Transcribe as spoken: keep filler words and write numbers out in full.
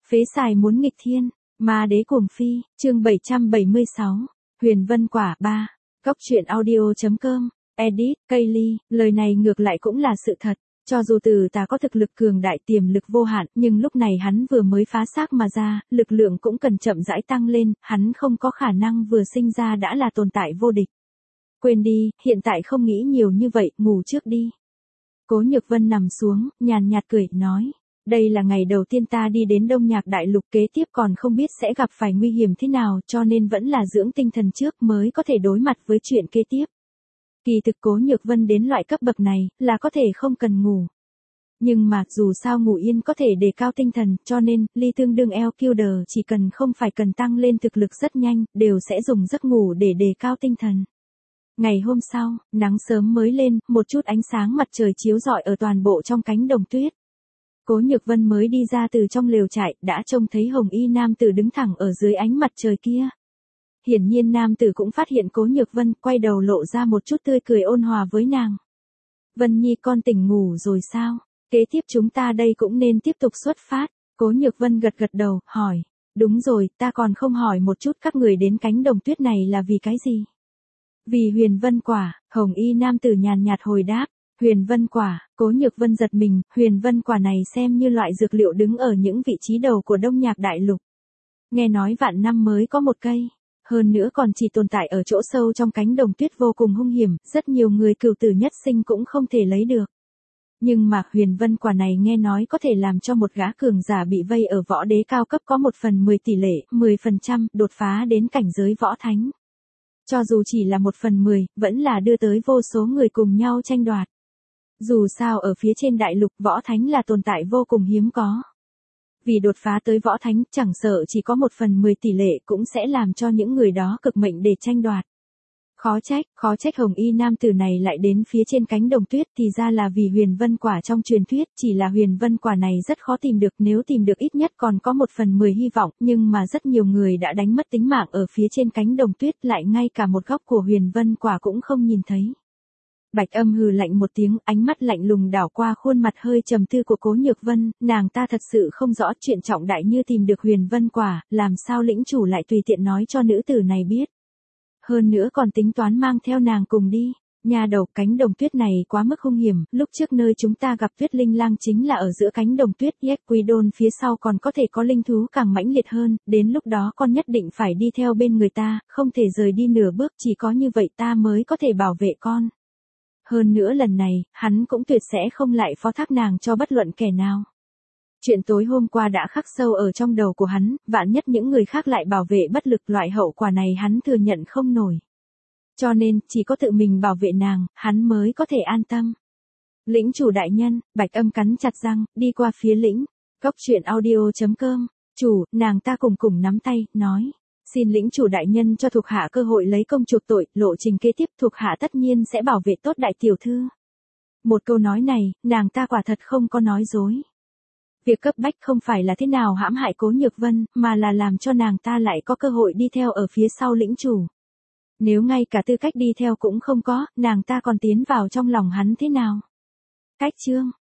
Phế xài muốn nghịch thiên, ma đế cuồng phi, chương bảy trăm bảy mươi sáu, Huyền Vân Quả ba, Cốc truyện audio.com, edit, Kaylee, lời này ngược lại cũng là sự thật. Cho dù Từ Tà có thực lực cường đại tiềm lực vô hạn, nhưng lúc này hắn vừa mới phá xác mà ra, lực lượng cũng cần chậm rãi tăng lên, hắn không có khả năng vừa sinh ra đã là tồn tại vô địch. Quên đi, hiện tại không nghĩ nhiều như vậy, ngủ trước đi. Cố Nhược Vân nằm xuống, nhàn nhạt cười, nói. Đây là ngày đầu tiên ta đi đến Đông Nhạc Đại Lục, kế tiếp còn không biết sẽ gặp phải nguy hiểm thế nào, cho nên vẫn là dưỡng tinh thần trước mới có thể đối mặt với chuyện kế tiếp. Kỳ thực Cố Nhược Vân đến loại cấp bậc này, là có thể không cần ngủ. Nhưng mà, dù sao ngủ yên có thể đề cao tinh thần, cho nên, ly tương đương eo Killer chỉ cần không phải cần tăng lên thực lực rất nhanh, đều sẽ dùng giấc ngủ để đề cao tinh thần. Ngày hôm sau, nắng sớm mới lên, một chút ánh sáng mặt trời chiếu rọi ở toàn bộ trong cánh đồng tuyết. Cố Nhược Vân mới đi ra từ trong lều trại, đã trông thấy hồng y nam tử đứng thẳng ở dưới ánh mặt trời kia. Hiển nhiên nam tử cũng phát hiện Cố Nhược Vân, quay đầu lộ ra một chút tươi cười ôn hòa với nàng. Vân Nhi con tỉnh ngủ rồi sao? Kế tiếp chúng ta đây cũng nên tiếp tục xuất phát. Cố Nhược Vân gật gật đầu, hỏi. Đúng rồi, ta còn không hỏi một chút các người đến cánh đồng tuyết này là vì cái gì? Vì Huyền Vân Quả, hồng y nam tử nhàn nhạt hồi đáp. Huyền Vân Quả, Cố Nhược Vân giật mình, Huyền Vân Quả này xem như loại dược liệu đứng ở những vị trí đầu của Đông Nhạc Đại Lục. Nghe nói vạn năm mới có một cây, hơn nữa còn chỉ tồn tại ở chỗ sâu trong cánh đồng tuyết vô cùng hung hiểm, rất nhiều người cửu tử nhất sinh cũng không thể lấy được. Nhưng mà Huyền Vân Quả này nghe nói có thể làm cho một gã cường giả bị vây ở võ đế cao cấp có một phần mười tỷ lệ, mười phần trăm, đột phá đến cảnh giới võ thánh. Cho dù chỉ là một phần mười, vẫn là đưa tới vô số người cùng nhau tranh đoạt. Dù sao ở phía trên đại lục võ thánh là tồn tại vô cùng hiếm có. Vì đột phá tới võ thánh chẳng sợ chỉ có một phần mười tỷ lệ cũng sẽ làm cho những người đó cực mệnh để tranh đoạt. Khó trách, khó trách hồng y nam tử này lại đến phía trên cánh đồng tuyết thì ra là vì Huyền Vân Quả trong truyền thuyết, chỉ là Huyền Vân Quả này rất khó tìm được, nếu tìm được ít nhất còn có một phần mười hy vọng, nhưng mà rất nhiều người đã đánh mất tính mạng ở phía trên cánh đồng tuyết, lại ngay cả một góc của Huyền Vân Quả cũng không nhìn thấy. Bạch Âm hừ lạnh một tiếng, ánh mắt lạnh lùng đảo qua khuôn mặt hơi trầm tư của Cố Nhược Vân, nàng ta thật sự không rõ chuyện trọng đại như tìm được Huyền Vân Quả, làm sao lĩnh chủ lại tùy tiện nói cho nữ tử này biết. Hơn nữa còn tính toán mang theo nàng cùng đi. Nhà đầu, cánh đồng tuyết này quá mức hung hiểm, lúc trước nơi chúng ta gặp Tuyết Linh Lang chính là ở giữa cánh đồng tuyết, Yequidon phía sau còn có thể có linh thú càng mãnh liệt hơn, đến lúc đó con nhất định phải đi theo bên người ta, không thể rời đi nửa bước, chỉ có như vậy ta mới có thể bảo vệ con. Hơn nữa lần này, hắn cũng tuyệt sẽ không lại phó thác nàng cho bất luận kẻ nào. Chuyện tối hôm qua đã khắc sâu ở trong đầu của hắn, vạn nhất những người khác lại bảo vệ bất lực, loại hậu quả này hắn thừa nhận không nổi. Cho nên, chỉ có tự mình bảo vệ nàng, hắn mới có thể an tâm. Lĩnh chủ đại nhân, Bạch Âm cắn chặt răng, đi qua phía lĩnh. Cốc truyện audio.com, chủ, nàng ta cùng cùng nắm tay, nói. Xin lĩnh chủ đại nhân cho thuộc hạ cơ hội lấy công chuộc tội, lộ trình kế tiếp thuộc hạ tất nhiên sẽ bảo vệ tốt đại tiểu thư. Một câu nói này, nàng ta quả thật không có nói dối. Việc cấp bách không phải là thế nào hãm hại Cố Nhược Vân, mà là làm cho nàng ta lại có cơ hội đi theo ở phía sau lĩnh chủ. Nếu ngay cả tư cách đi theo cũng không có, nàng ta còn tiến vào trong lòng hắn thế nào? Cách chương